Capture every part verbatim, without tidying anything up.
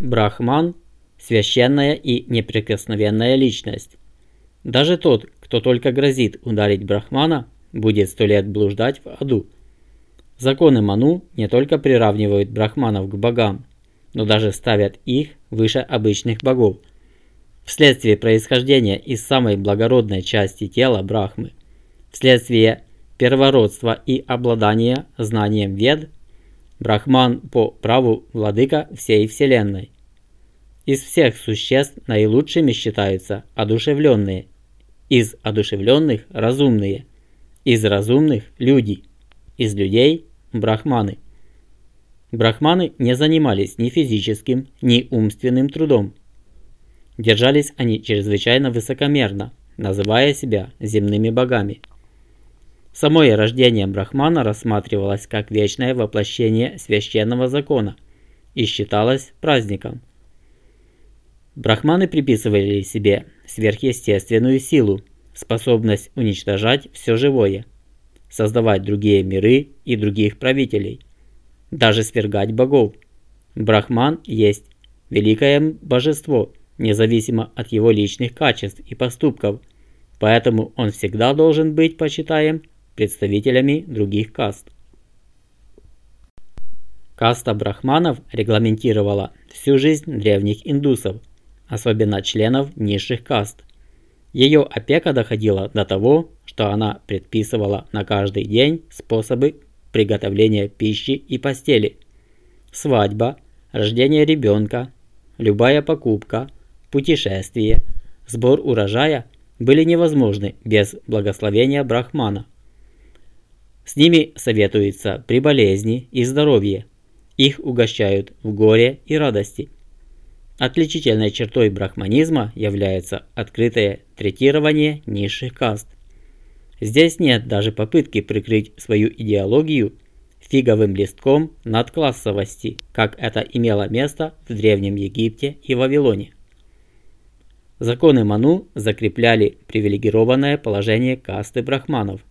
Брахман – священная и неприкосновенная личность. Даже тот, кто только грозит ударить брахмана, будет сто лет блуждать в аду. Законы Ману не только приравнивают брахманов к богам, но даже ставят их выше обычных богов. Вследствие происхождения из самой благородной части тела Брахмы, вследствие первородства и обладания знанием Вед, Брахман по праву владыка всей Вселенной. Из всех существ наилучшими считаются одушевленные, из одушевленных – разумные, из разумных – люди, из людей – брахманы. Брахманы не занимались ни физическим, ни умственным трудом. Держались они чрезвычайно высокомерно, называя себя земными богами. Самое рождение Брахмана рассматривалось как вечное воплощение священного закона и считалось праздником. Брахманы приписывали себе сверхъестественную силу, способность уничтожать все живое, создавать другие миры и других правителей, даже свергать богов. Брахман есть великое божество, независимо от его личных качеств и поступков, поэтому он всегда должен быть почитаем представителями других каст. Каста брахманов регламентировала всю жизнь древних индусов, особенно членов низших каст. Ее опека доходила до того, что она предписывала на каждый день способы приготовления пищи и постели. Свадьба, рождение ребенка, любая покупка, путешествие, сбор урожая были невозможны без благословения брахмана. С ними советуются при болезни и здоровье. Их угощают в горе и радости. Отличительной чертой брахманизма является открытое третирование низших каст. Здесь нет даже попытки прикрыть свою идеологию фиговым листком надклассовости, как это имело место в Древнем Египте и Вавилоне. Законы Ману закрепляли привилегированное положение касты брахманов.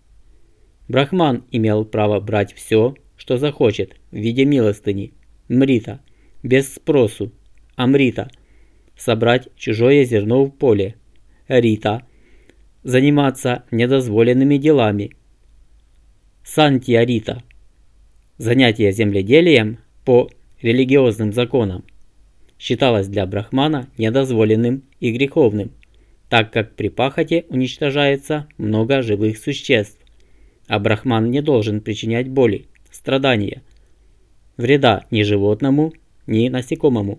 Брахман имел право брать все, что захочет, в виде милостыни, мрита, без спросу, амрита, собрать чужое зерно в поле, рита, заниматься недозволенными делами, сантья-рита, занятие земледелием по религиозным законам, считалось для брахмана недозволенным и греховным, так как при пахоте уничтожается много живых существ, а брахман не должен причинять боли, страдания, вреда ни животному, ни насекомому.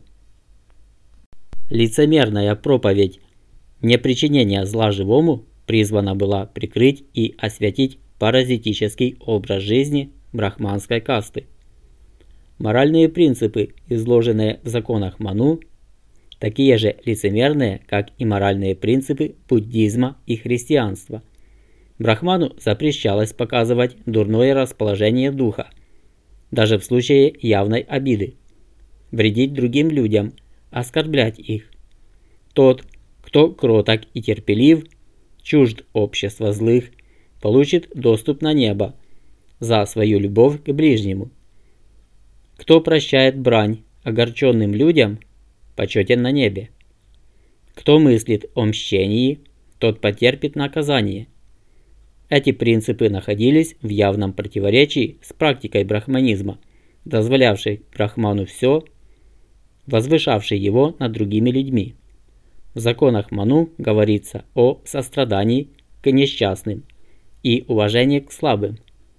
Лицемерная проповедь непричинения зла живому призвана была прикрыть и осветить паразитический образ жизни брахманской касты. Моральные принципы, изложенные в законах Ману, такие же лицемерные, как и моральные принципы буддизма и христианства. Брахману запрещалось показывать дурное расположение духа, даже в случае явной обиды, вредить другим людям, оскорблять их. Тот, кто кроток и терпелив, чужд общества злых, получит доступ на небо за свою любовь к ближнему. Кто прощает брань огорченным людям, почетен на небе. Кто мыслит о мщении, тот потерпит наказание. Эти принципы находились в явном противоречии с практикой брахманизма, дозволявшей брахману все, возвышавшей его над другими людьми. В законах Ману говорится о сострадании к несчастным и уважении к слабым.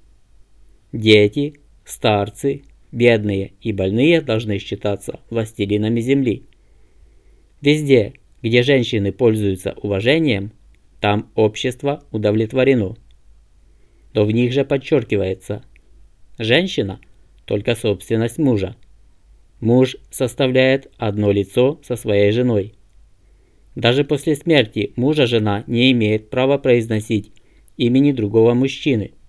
Дети, старцы, бедные и больные должны считаться властелинами земли. Везде, где женщины пользуются уважением, там общество удовлетворено. Но в них же подчеркивается: женщина – только собственность мужа. Муж составляет одно лицо со своей женой. Даже после смерти мужа жена не имеет права произносить имени другого мужчины.